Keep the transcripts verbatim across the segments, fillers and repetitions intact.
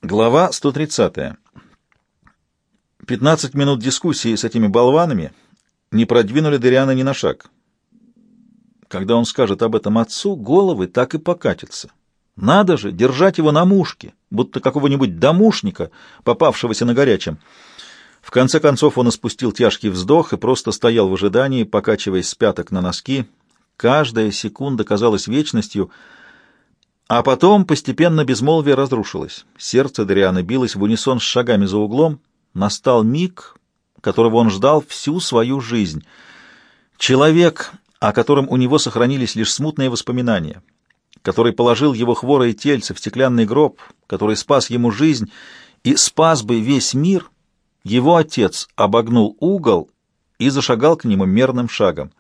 Глава сто тридцатая. Пятнадцать минут дискуссии с этими болванами не продвинули Дериана ни на шаг. Когда он скажет об этом отцу, головы так и покатятся. Надо же держать его на мушке, будто какого-нибудь домушника, попавшегося на горячем. В конце концов он испустил тяжкий вздох и просто стоял в ожидании, покачиваясь с пяток на носки. Каждая секунда казалась вечностью. А потом постепенно безмолвие разрушилось. Сердце Дериана билось в унисон с шагами за углом. Настал миг, которого он ждал всю свою жизнь. Человек, о котором у него сохранились лишь смутные воспоминания, который положил его хворое тельце в стеклянный гроб, который спас ему жизнь и спас бы весь мир, его отец обогнул угол и зашагал к нему мерным шагом.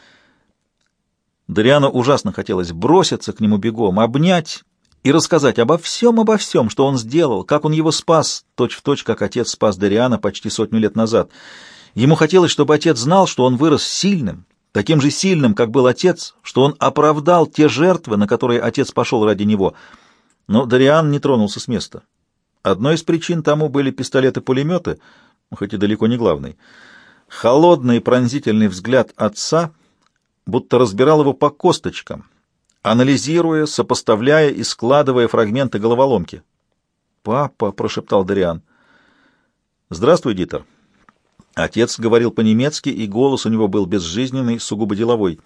Дериану ужасно хотелось броситься к нему бегом, обнять и рассказать обо всем, обо всем, что он сделал, как он его спас, точь-в-точь, как отец спас Дериана почти сотню лет назад. Ему хотелось, чтобы отец знал, что он вырос сильным, таким же сильным, как был отец, что он оправдал те жертвы, на которые отец пошел ради него. Но Дериан не тронулся с места. Одной из причин тому были пистолеты-пулеметы, хоть и далеко не главной. Холодный пронзительный взгляд отца будто разбирал его по косточкам, анализируя, сопоставляя и складывая фрагменты головоломки. «Папа», — прошептал Дериан. «Здравствуй, Дитер». Отец говорил по-немецки, и голос у него был безжизненный, сугубо деловой.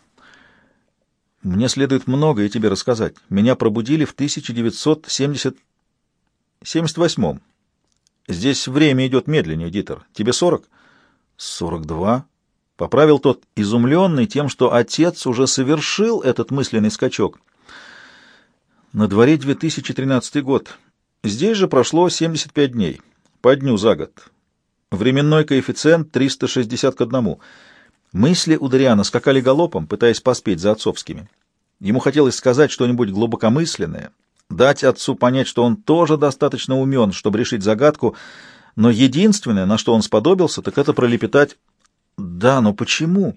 «Мне следует многое тебе рассказать. Меня пробудили в тысяча девятьсот семьдесят восьмом. Здесь время идет медленнее, Дитер. Тебе сорок?» «Сорок два». Поправил тот, изумленный тем, что отец уже совершил этот мысленный скачок. На дворе две тысячи тринадцатый год. Здесь же прошло семьдесят пять дней. По дню за год. Временной коэффициент триста шестьдесят к одному. Мысли у Дериана скакали галопом, пытаясь поспеть за отцовскими. Ему хотелось сказать что-нибудь глубокомысленное, дать отцу понять, что он тоже достаточно умен, чтобы решить загадку, но единственное, на что он сподобился, так это пролепетать: «Да, но почему?»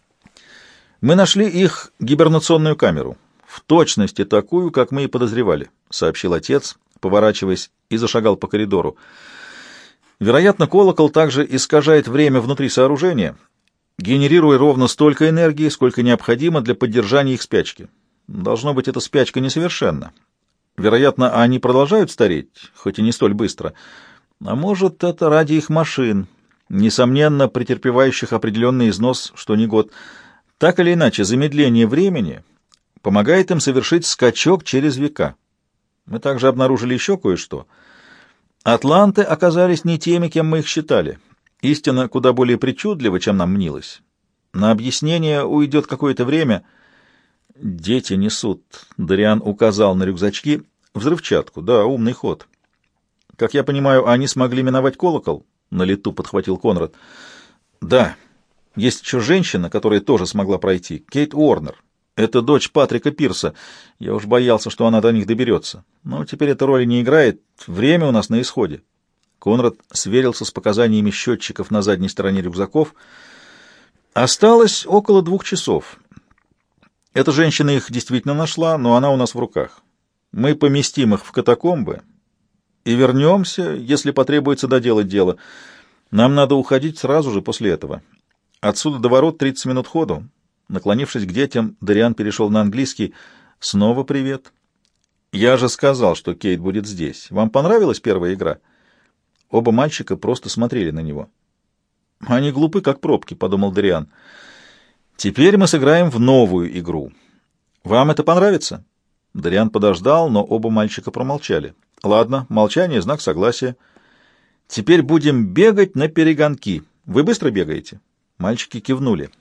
«Мы нашли их гибернационную камеру, в точности такую, как мы и подозревали», — сообщил отец, поворачиваясь, и зашагал по коридору. «Вероятно, колокол также искажает время внутри сооружения, генерируя ровно столько энергии, сколько необходимо для поддержания их спячки. Должно быть, эта спячка несовершенна. Вероятно, они продолжают стареть, хоть и не столь быстро. А может, это ради их машин, несомненно, претерпевающих определенный износ что ни год. Так или иначе, замедление времени помогает им совершить скачок через века. Мы также обнаружили еще кое-что. Атланты оказались не теми, кем мы их считали. Истина куда более причудлива, чем нам мнилось. На объяснение уйдет какое-то время. Дети несут, — Дериан указал на рюкзачки, — взрывчатку. Да, умный ход. Как я понимаю, они смогли миновать колокол? На лету подхватил Конрад. Да, есть еще женщина, которая тоже смогла пройти. Кейт Уорнер. Это дочь Патрика Пирса. Я уж боялся, что она до них доберется. Но теперь эта роли не играет. Время у нас на исходе. Конрад сверился с показаниями счетчиков на задней стороне рюкзаков. Осталось около двух часов. Эта женщина их действительно нашла, но она у нас в руках. Мы поместим их в катакомбы и вернемся, если потребуется доделать дело. Нам надо уходить сразу же после этого. Отсюда до ворот тридцать минут ходу. Наклонившись к детям, Дериан перешел на английский. Снова привет. Я же сказал, что Кейт будет здесь. Вам понравилась первая игра? Оба мальчика просто смотрели на него. Они глупы, как пробки, подумал Дериан. Теперь мы сыграем в новую игру. Вам это понравится? Дериан подождал, но оба мальчика промолчали. Ладно, молчание — знак согласия. Теперь будем бегать на перегонки. Вы быстро бегаете? Мальчики кивнули.